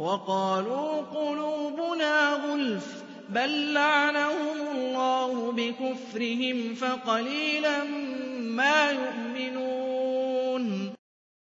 وَقَالُوا قُلُوبُنَا غُلْفٌ بَل لَّعَنَهُمُ اللَّهُ بِكُفْرِهِمْ فَقَلِيلًا